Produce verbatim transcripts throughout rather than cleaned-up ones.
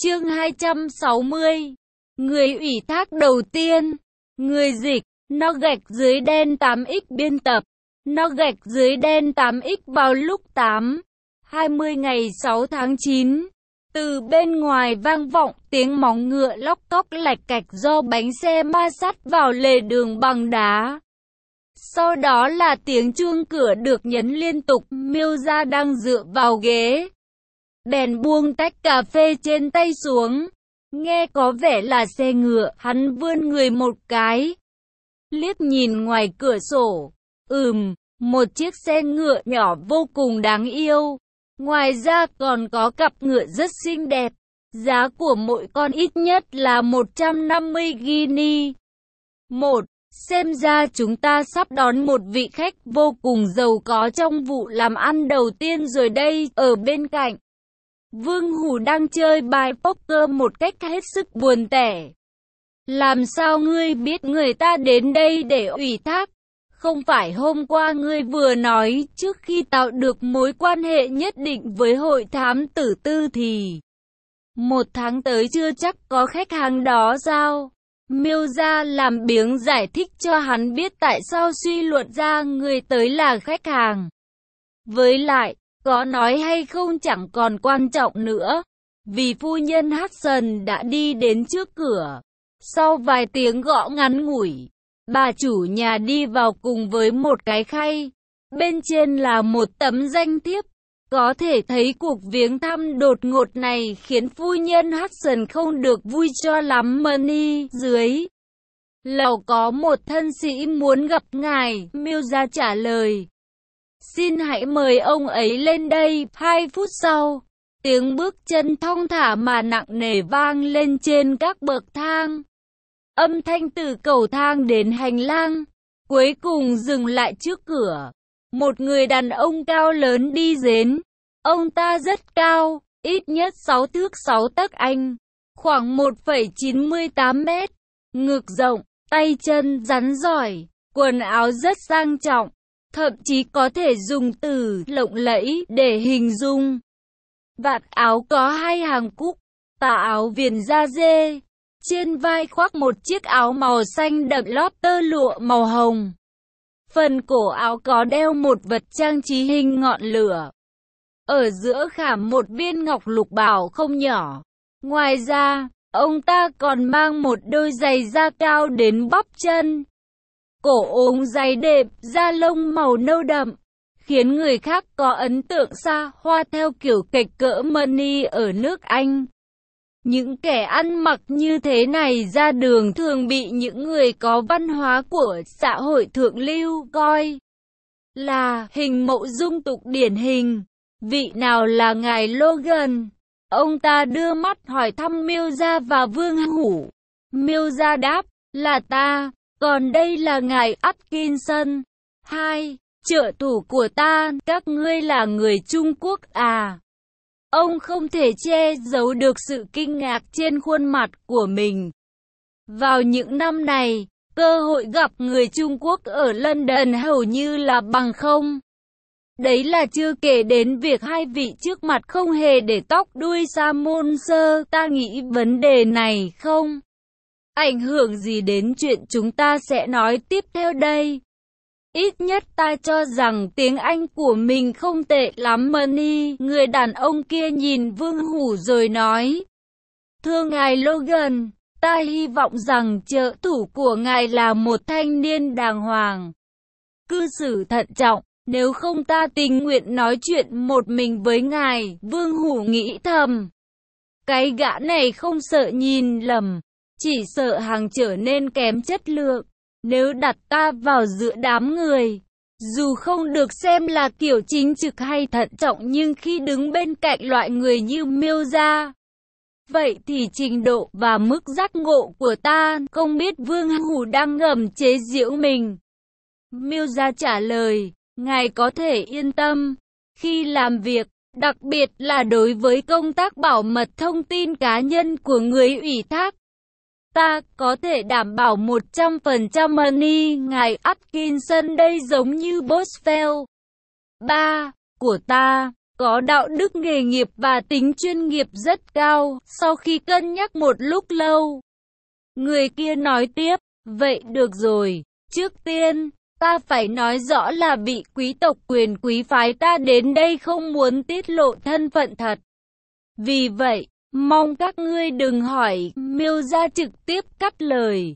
Chương hai trăm sáu mươi. Người ủy thác đầu tiên. Người dịch, nó gạch dưới đen tám x biên tập. Nó gạch dưới đen tám x vào lúc tám hai mươi ngày sáu tháng chín. Từ bên ngoài vang vọng tiếng móng ngựa lóc cóc lạch cạch do bánh xe ma sắt vào lề đường bằng đá. Sau đó là tiếng chuông cửa được nhấn liên tục. Miuza đang dựa vào ghế, bèn buông tách cà phê trên tay xuống. Nghe có vẻ là xe ngựa, hắn vươn người một cái, liếc nhìn ngoài cửa sổ. Ừm, một chiếc xe ngựa nhỏ vô cùng đáng yêu. Ngoài ra còn có cặp ngựa rất xinh đẹp. Giá của mỗi con ít nhất là một trăm năm mươi guinea. Một, xem ra chúng ta sắp đón một vị khách vô cùng giàu có trong vụ làm ăn đầu tiên rồi đây. Ở bên cạnh, Vương Hủ đang chơi bài poker một cách hết sức buồn tẻ. Làm sao ngươi biết người ta đến đây để ủy thác? Không phải hôm qua ngươi vừa nói trước khi tạo được mối quan hệ nhất định với hội thám tử tư thì một tháng tới chưa chắc có khách hàng đó sao? Miuza làm biếng giải thích cho hắn biết tại sao suy luận ra người tới là khách hàng. Với lại, có nói hay không chẳng còn quan trọng nữa, vì phu nhân Hudson đã đi đến trước cửa. Sau vài tiếng gõ ngắn ngủi, bà chủ nhà đi vào cùng với một cái khay. Bên trên là một tấm danh thiếp. Có thể thấy cuộc viếng thăm đột ngột này khiến phu nhân Hudson không được vui cho lắm. Money, dưới lầu có một thân sĩ muốn gặp ngài. Miuza trả lời. Xin hãy mời ông ấy lên đây. Hai phút sau, tiếng bước chân thong thả mà nặng nề vang lên trên các bậc thang. Âm thanh từ cầu thang đến hành lang, cuối cùng dừng lại trước cửa. Một người đàn ông cao lớn đi đến. Ông ta rất cao, ít nhất sáu thước sáu tấc anh, khoảng một phẩy chín mươi tám mét, ngực rộng, tay chân rắn giỏi, quần áo rất sang trọng, thậm chí có thể dùng từ lộng lẫy để hình dung. Vạt áo có hai hàng cúc, tà áo viền da dê, trên vai khoác một chiếc áo màu xanh đậm lót tơ lụa màu hồng. Phần cổ áo có đeo một vật trang trí hình ngọn lửa. Ở giữa khảm một viên ngọc lục bảo không nhỏ. Ngoài ra, ông ta còn mang một đôi giày da cao đến bắp chân. Cổ ống giày đẹp, da lông màu nâu đậm, khiến người khác có ấn tượng xa hoa theo kiểu kịch cỡ Money ở nước Anh. Những kẻ ăn mặc như thế này ra đường thường bị những người có văn hóa của xã hội thượng lưu coi là hình mẫu dung tục điển hình. Vị nào là ngài Logan? Ông ta đưa mắt hỏi thăm Miuza và Vương Hủ. Miuza đáp, là ta, còn đây là ngài Atkinson. Hai, trợ thủ của ta, các ngươi là người Trung Quốc à? Ông không thể che giấu được sự kinh ngạc trên khuôn mặt của mình. Vào những năm này, cơ hội gặp người Trung Quốc ở London hầu như là bằng không. Đấy là chưa kể đến việc hai vị trước mặt không hề để tóc đuôi sa môn sơ. Ta nghĩ vấn đề này không ảnh hưởng gì đến chuyện chúng ta sẽ nói tiếp theo đây. Ít nhất ta cho rằng tiếng Anh của mình không tệ lắm. Money, người đàn ông kia nhìn Vương Hủ rồi nói. Thưa ngài Logan, ta hy vọng rằng trợ thủ của ngài là một thanh niên đàng hoàng, cư xử thận trọng. Nếu không ta tình nguyện nói chuyện một mình với ngài. Vương Hủ nghĩ thầm. Cái gã này không sợ nhìn lầm, chỉ sợ hàng trở nên kém chất lượng. Nếu đặt ta vào giữa đám người, dù không được xem là kiểu chính trực hay thận trọng, nhưng khi đứng bên cạnh loại người như Miuza, vậy thì trình độ và mức giác ngộ của ta, không biết Vương Hủ đang ngầm chế giễu mình. Miuza trả lời. Ngài có thể yên tâm, khi làm việc, đặc biệt là đối với công tác bảo mật thông tin cá nhân của người ủy thác, ta có thể đảm bảo một trăm phần trăm. Money, ngài Atkinson đây giống như Boswell. Ba, của ta, có đạo đức nghề nghiệp và tính chuyên nghiệp rất cao. Sau khi cân nhắc một lúc lâu, người kia nói tiếp, vậy được rồi, trước tiên, ta phải nói rõ là vị quý tộc quyền quý phái ta đến đây không muốn tiết lộ thân phận thật. Vì vậy, mong các ngươi đừng hỏi. Miêu gia trực tiếp cắt lời.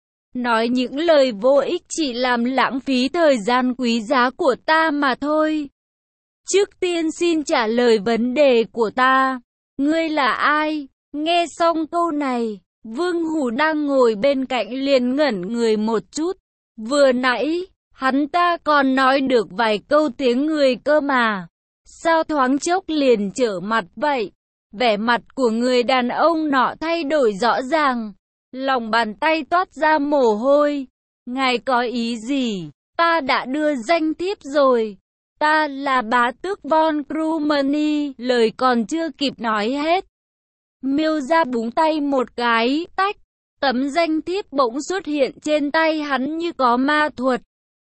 Nói những lời vô ích chỉ làm lãng phí thời gian quý giá của ta mà thôi. Trước tiên xin trả lời vấn đề của ta. Ngươi là ai? Nghe xong câu này, Vương Hủ đang ngồi bên cạnh liền ngẩn người một chút. Vừa nãy, hắn ta còn nói được vài câu tiếng người cơ mà. Sao thoáng chốc liền trở mặt vậy? Vẻ mặt của người đàn ông nọ thay đổi rõ ràng. Lòng bàn tay toát ra mồ hôi. Ngài có ý gì? Ta đã đưa danh thiếp rồi. Ta là bá tước Von Krumeny. Lời còn chưa kịp nói hết, Miêu gia búng tay một cái, tách. Tấm danh thiếp bỗng xuất hiện trên tay hắn như có ma thuật.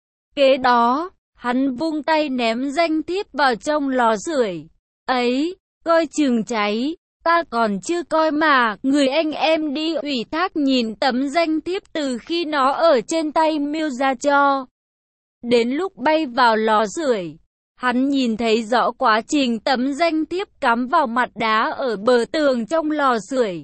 Kế đó, hắn vung tay ném danh thiếp vào trong lò sưởi. Ấy, coi chừng cháy. Ta còn chưa coi mà. Người anh em đi ủy thác nhìn tấm danh thiếp từ khi nó ở trên tay Miêu gia cho đến lúc bay vào lò sưởi. Hắn nhìn thấy rõ quá trình tấm danh thiếp cắm vào mặt đá ở bờ tường trong lò sưởi.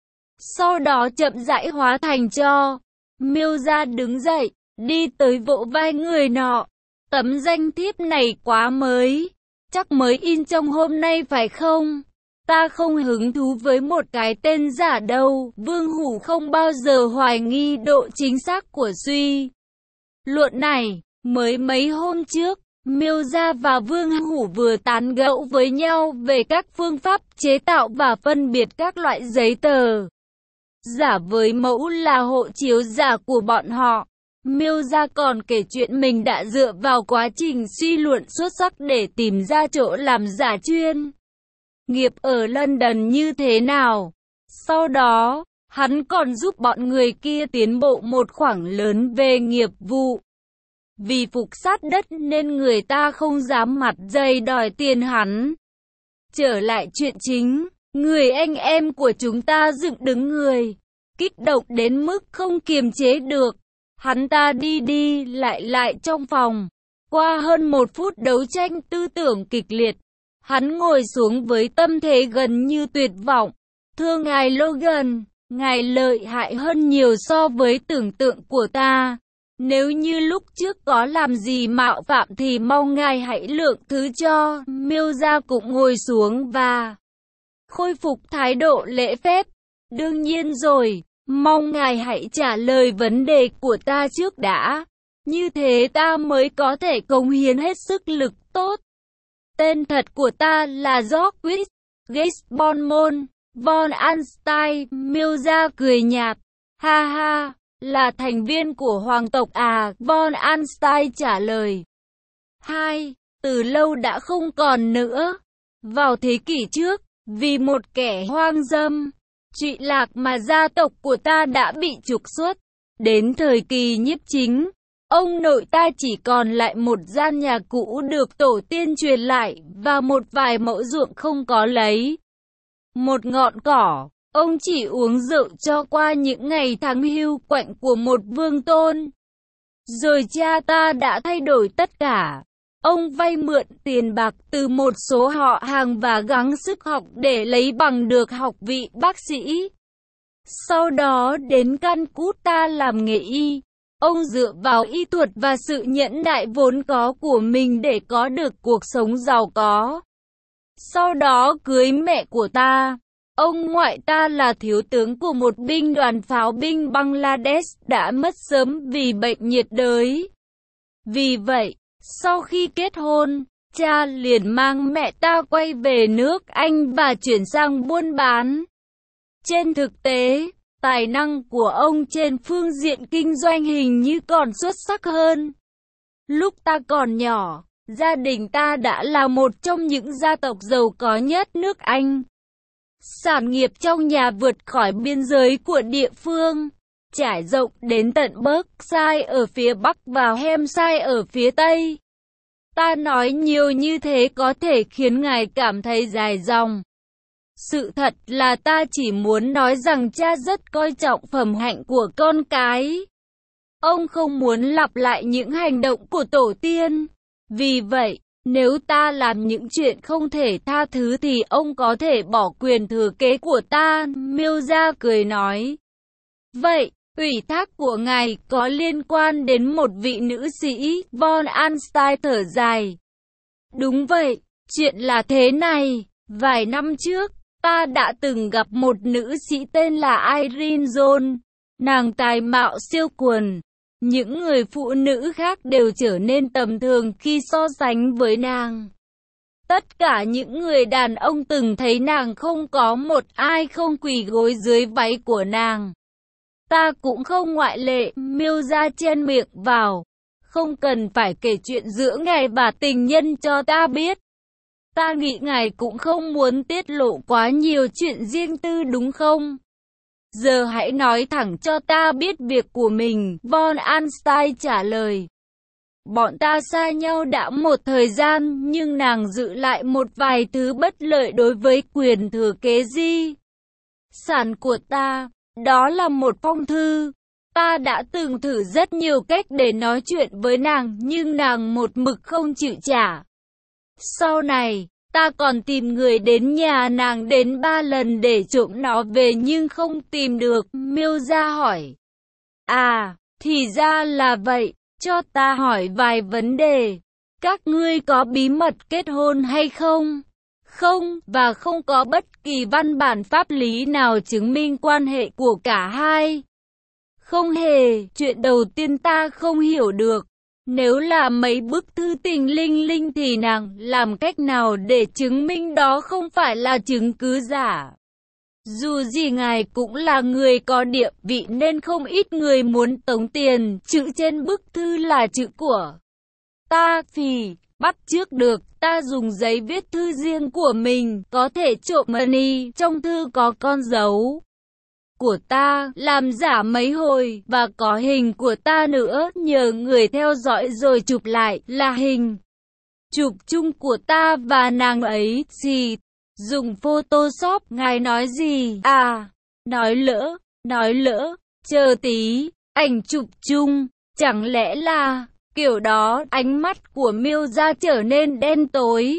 Sau đó chậm rãi hóa thành tro. Miêu gia đứng dậy, đi tới vỗ vai người nọ. Tấm danh thiếp này quá mới, chắc mới in trong hôm nay phải không? Ta không hứng thú với một cái tên giả đâu. Vương Hủ không bao giờ hoài nghi độ chính xác của suy luận này. Mới mấy hôm trước, Miêu gia và Vương Hủ vừa tán gẫu với nhau về các phương pháp chế tạo và phân biệt các loại giấy tờ giả với mẫu là hộ chiếu giả của bọn họ. Miêu gia còn kể chuyện mình đã dựa vào quá trình suy luận xuất sắc để tìm ra chỗ làm giả chuyên nghiệp ở London như thế nào. Sau đó, hắn còn giúp bọn người kia tiến bộ một khoảng lớn về nghiệp vụ. Vì phục sát đất nên người ta không dám mặt dày đòi tiền hắn. Trở lại chuyện chính, người anh em của chúng ta dựng đứng người, kích động đến mức không kiềm chế được. Hắn ta đi đi lại lại trong phòng. Qua hơn một phút đấu tranh tư tưởng kịch liệt, hắn ngồi xuống với tâm thế gần như tuyệt vọng. Thưa ngài Logan, ngài lợi hại hơn nhiều so với tưởng tượng của ta. Nếu như lúc trước có làm gì mạo phạm thì mong ngài hãy lượng thứ cho. Miêu gia cũng ngồi xuống và khôi phục thái độ lễ phép. Đương nhiên rồi, mong ngài hãy trả lời vấn đề của ta trước đã. Như thế ta mới có thể cống hiến hết sức lực tốt. Tên thật của ta là George Gisborne von Einstein. Miêu gia cười nhạt. Ha ha, là thành viên của hoàng tộc à? Von Einstein trả lời. Hai, từ lâu đã không còn nữa. Vào thế kỷ trước, vì một kẻ hoang dâm, trụy lạc mà gia tộc của ta đã bị trục xuất. Đến thời kỳ nhiếp chính, ông nội ta chỉ còn lại một gian nhà cũ được tổ tiên truyền lại và một vài mẫu ruộng không có lấy một ngọn cỏ. Ông chỉ uống rượu cho qua những ngày tháng hưu quạnh của một vương tôn. Rồi cha ta đã thay đổi tất cả. Ông vay mượn tiền bạc từ một số họ hàng và gắng sức học để lấy bằng được học vị bác sĩ. Sau đó đến Calcutta làm nghề y. Ông dựa vào y thuật và sự nhẫn nại vốn có của mình để có được cuộc sống giàu có. Sau đó cưới mẹ của ta. Ông ngoại ta là thiếu tướng của một binh đoàn pháo binh Bangladesh đã mất sớm vì bệnh nhiệt đới. Vì vậy, sau khi kết hôn, cha liền mang mẹ ta quay về nước Anh và chuyển sang buôn bán. Trên thực tế, tài năng của ông trên phương diện kinh doanh hình như còn xuất sắc hơn. Lúc ta còn nhỏ, gia đình ta đã là một trong những gia tộc giàu có nhất nước Anh. Sản nghiệp trong nhà vượt khỏi biên giới của địa phương, trải rộng đến tận Berkshire ở phía Bắc và Hampshire ở phía Tây. Ta nói nhiều như thế có thể khiến ngài cảm thấy dài dòng. Sự thật là ta chỉ muốn nói rằng cha rất coi trọng phẩm hạnh của con cái. Ông không muốn lặp lại những hành động của tổ tiên. Vì vậy, nếu ta làm những chuyện không thể tha thứ thì ông có thể bỏ quyền thừa kế của ta. Milza cười nói. Vậy, ủy thác của ngài có liên quan đến một vị nữ sĩ? Von Einstein thở dài. Đúng vậy, chuyện là thế này. Vài năm trước, ta đã từng gặp một nữ sĩ tên là Irene John. Nàng tài mạo siêu quần. Những người phụ nữ khác đều trở nên tầm thường khi so sánh với nàng. Tất cả những người đàn ông từng thấy nàng không có một ai không quỳ gối dưới váy của nàng. Ta cũng không ngoại lệ. Milza chen miệng vào. Không cần phải kể chuyện giữa ngài và tình nhân cho ta biết. Ta nghĩ ngài cũng không muốn tiết lộ quá nhiều chuyện riêng tư đúng không? Giờ hãy nói thẳng cho ta biết việc của mình. Von Einstein trả lời. Bọn ta xa nhau đã một thời gian, nhưng nàng giữ lại một vài thứ bất lợi đối với quyền thừa kế di sản của ta. Đó là một phong thư. Ta đã từng thử rất nhiều cách để nói chuyện với nàng, nhưng nàng một mực không chịu trả. Sau này, ta còn tìm người đến nhà nàng đến ba lần để trộm nó về nhưng không tìm được. Milza hỏi. À, thì ra là vậy. Cho ta hỏi vài vấn đề. Các ngươi có bí mật kết hôn hay không? Không, và không có bất kỳ văn bản pháp lý nào chứng minh quan hệ của cả hai. Không hề, chuyện đầu tiên ta không hiểu được. Nếu là mấy bức thư tình linh linh thì nàng làm cách nào để chứng minh đó không phải là chứng cứ giả? Dù gì ngài cũng là người có địa vị nên không ít người muốn tống tiền. Chữ trên bức thư là chữ của ta. Phì, bắt chước được. Ta dùng giấy viết thư riêng của mình. Có thể trộm money. Trong thư có con dấu của ta, làm giả mấy hồi, và có hình của ta nữa, nhờ người theo dõi rồi chụp lại, là hình chụp chung của ta và nàng ấy. Gì? Dùng Photoshop? Ngài nói gì? À, nói lỡ, nói lỡ, chờ tí, ảnh chụp chung, chẳng lẽ là, kiểu đó? Ánh mắt của Milza trở nên đen tối.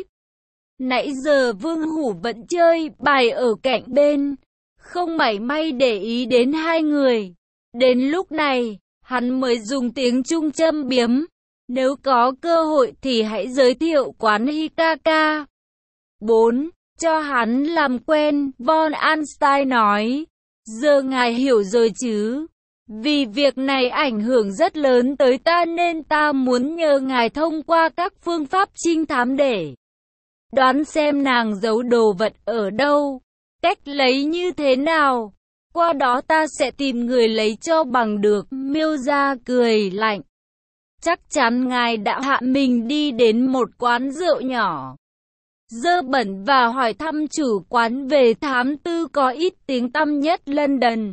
Nãy giờ Vương Hủ vẫn chơi bài ở cạnh bên, không mảy may để ý đến hai người. Đến lúc này, hắn mới dùng tiếng Trung châm biếm. Nếu có cơ hội thì hãy giới thiệu quán Hikaka. bốn. Cho hắn làm quen, Von Einstein nói. Giờ ngài hiểu rồi chứ? Vì việc này ảnh hưởng rất lớn tới ta nên ta muốn nhờ ngài thông qua các phương pháp trinh thám để đoán xem nàng giấu đồ vật ở đâu. Cách lấy như thế nào? Qua đó ta sẽ tìm người lấy cho bằng được. Milza cười lạnh. Chắc chắn ngài đã hạ mình đi đến một quán rượu nhỏ dơ bẩn và hỏi thăm chủ quán về thám tư có ít tiếng tăm nhất London.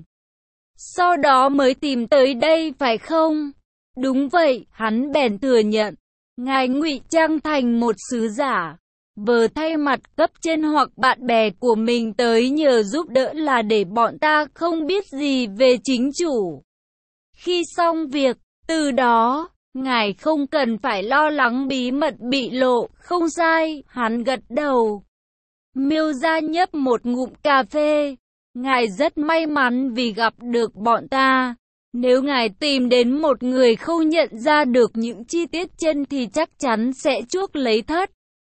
Sau đó mới tìm tới đây phải không? Đúng vậy, hắn bèn thừa nhận. Ngài ngụy trang thành một sứ giả, vờ thay mặt cấp trên hoặc bạn bè của mình tới nhờ giúp đỡ là để bọn ta không biết gì về chính chủ. Khi xong việc, từ đó, ngài không cần phải lo lắng bí mật bị lộ. Không sai, hắn gật đầu. Milza nhấp một ngụm cà phê. Ngài rất may mắn vì gặp được bọn ta. Nếu ngài tìm đến một người không nhận ra được những chi tiết trên thì chắc chắn sẽ chuốc lấy thất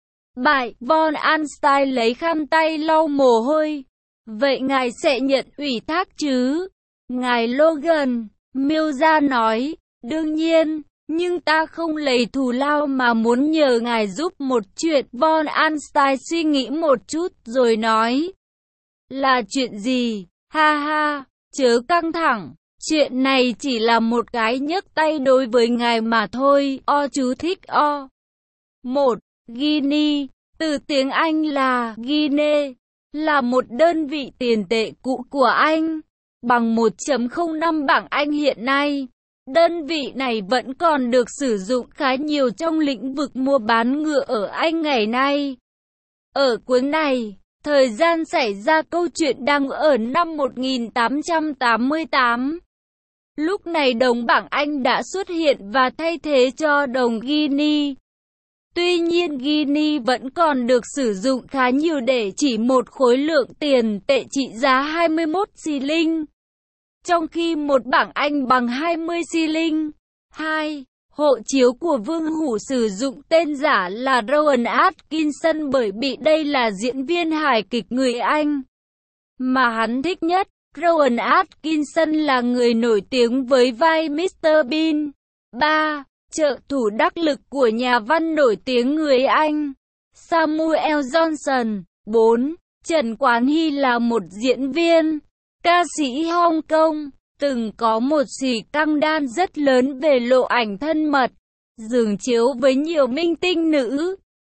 bại. Von Einstein lấy khăn tay lau mồ hôi. Vậy ngài sẽ nhận ủy thác chứ? Ngài Logan, Milza nói, đương nhiên, nhưng ta không lấy thù lao mà muốn nhờ ngài giúp một chuyện. Von Einstein suy nghĩ một chút rồi nói, là chuyện gì? Ha ha, chớ căng thẳng. Chuyện này chỉ là một cái nhấc tay đối với ngài mà thôi. O chú thích O. một. Guinea, từ tiếng Anh là Guinea, là một đơn vị tiền tệ cũ của Anh, bằng một phẩy không năm bảng Anh hiện nay. Đơn vị này vẫn còn được sử dụng khá nhiều trong lĩnh vực mua bán ngựa ở Anh ngày nay. Ở cuốn này, thời gian xảy ra câu chuyện đang ở năm một nghìn tám trăm tám mươi tám. Lúc này đồng bảng Anh đã xuất hiện và thay thế cho đồng Guinea. Tuy nhiên Guinea vẫn còn được sử dụng khá nhiều để chỉ một khối lượng tiền tệ trị giá hai mươi mốt xi linh. Trong khi một bảng Anh bằng hai mươi xi linh. hai. Hộ chiếu của Vương Hủ sử dụng tên giả là Rowan Atkinson bởi vì đây là diễn viên hài kịch người Anh mà hắn thích nhất. Rowan Atkinson là người nổi tiếng với vai mít-tơ Bean. ba. Trợ thủ đắc lực của nhà văn nổi tiếng người Anh Samuel Johnson. bốn. Trần Quán Hy là một diễn viên, ca sĩ Hong Kong, từng có một xì căng đan rất lớn về lộ ảnh thân mật, giường chiếu với nhiều minh tinh nữ.